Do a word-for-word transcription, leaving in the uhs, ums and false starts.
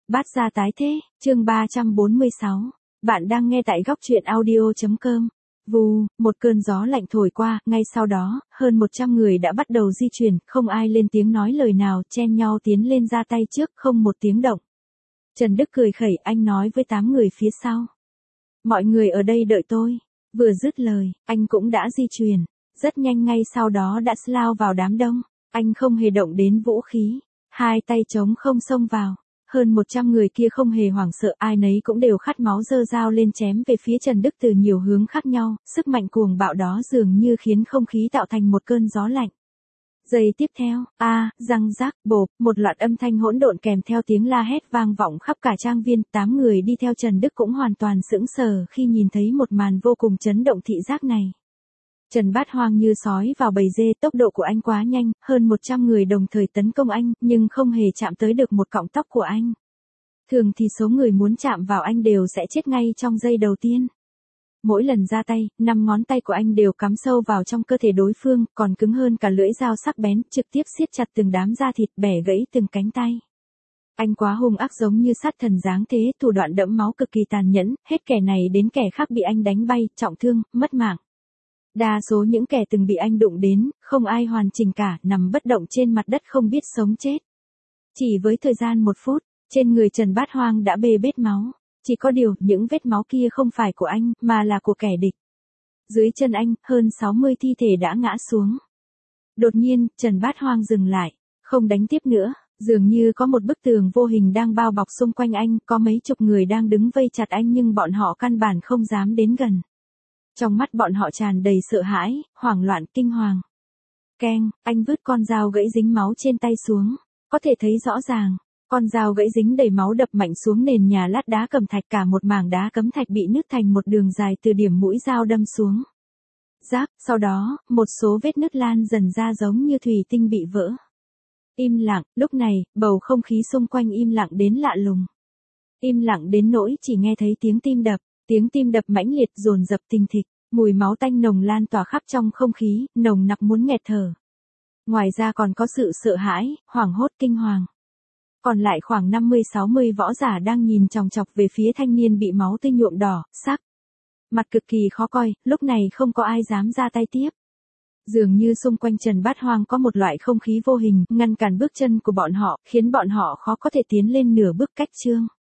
Bát gia tái thế, chương ba trăm bốn mươi sáu. Bạn đang nghe tại góc truyện audio chấm com. Vù, một cơn gió lạnh thổi qua, ngay sau đó, hơn một trăm người đã bắt đầu di chuyển, không ai lên tiếng nói lời nào, chen nhau tiến lên ra tay trước, không một tiếng động. Trần Đức cười khẩy, anh nói với tám người phía sau. Mọi người ở đây đợi tôi. Vừa dứt lời, anh cũng đã di chuyển. Rất nhanh ngay sau đó đã lao vào đám đông. Anh không hề động đến vũ khí. Hai tay trống không xông vào. Hơn một trăm người kia không hề hoảng sợ, ai nấy cũng đều khát máu giơ dao lên chém về phía Trần Đức từ nhiều hướng khác nhau, sức mạnh cuồng bạo đó dường như khiến không khí tạo thành một cơn gió lạnh. Giây tiếp theo, a, à, răng rác, bộp, một loạt âm thanh hỗn độn kèm theo tiếng la hét vang vọng khắp cả trang viên, tám người đi theo Trần Đức cũng hoàn toàn sững sờ khi nhìn thấy một màn vô cùng chấn động thị giác này. Trần Bát Hoang như sói vào bầy dê, tốc độ của anh quá nhanh, hơn một trăm người đồng thời tấn công anh, nhưng không hề chạm tới được một cọng tóc của anh. Thường thì số người muốn chạm vào anh đều sẽ chết ngay trong giây đầu tiên. Mỗi lần ra tay, năm ngón tay của anh đều cắm sâu vào trong cơ thể đối phương, còn cứng hơn cả lưỡi dao sắc bén, trực tiếp siết chặt từng đám da thịt, bẻ gãy từng cánh tay. Anh quá hung ác giống như sát thần dáng thế, thủ đoạn đẫm máu cực kỳ tàn nhẫn, hết kẻ này đến kẻ khác bị anh đánh bay, trọng thương, mất mạng. Đa số những kẻ từng bị anh đụng đến, không ai hoàn chỉnh cả, nằm bất động trên mặt đất không biết sống chết. Chỉ với thời gian một phút, trên người Trần Bát Hoang đã bê bết máu. Chỉ có điều, những vết máu kia không phải của anh, mà là của kẻ địch. Dưới chân anh, hơn sáu mươi thi thể đã ngã xuống. Đột nhiên, Trần Bát Hoang dừng lại, không đánh tiếp nữa, dường như có một bức tường vô hình đang bao bọc xung quanh anh, có mấy chục người đang đứng vây chặt anh nhưng bọn họ căn bản không dám đến gần. Trong mắt bọn họ tràn đầy sợ hãi, hoảng loạn, kinh hoàng. Keng, anh vứt con dao gãy dính máu trên tay xuống, có thể thấy rõ ràng. Con dao gãy dính đầy máu đập mạnh xuống nền nhà lát đá cẩm thạch, cả một mảng đá cẩm thạch bị nứt thành một đường dài từ điểm mũi dao đâm xuống. Rác, sau đó, một số vết nứt lan dần ra giống như thủy tinh bị vỡ. Im lặng, lúc này, bầu không khí xung quanh im lặng đến lạ lùng. Im lặng đến nỗi chỉ nghe thấy tiếng tim đập, tiếng tim đập mãnh liệt dồn dập thình thịch, mùi máu tanh nồng lan tỏa khắp trong không khí, nồng nặc muốn nghẹt thở. Ngoài ra còn có sự sợ hãi, hoảng hốt, kinh hoàng. Còn lại khoảng năm mươi sáu mươi võ giả đang nhìn chòng chọc về phía thanh niên bị máu tươi nhuộm đỏ, sắc. Mặt cực kỳ khó coi, lúc này không có ai dám ra tay tiếp. Dường như xung quanh Trần Bát Hoang có một loại không khí vô hình, ngăn cản bước chân của bọn họ, khiến bọn họ khó có thể tiến lên nửa bước cách chương.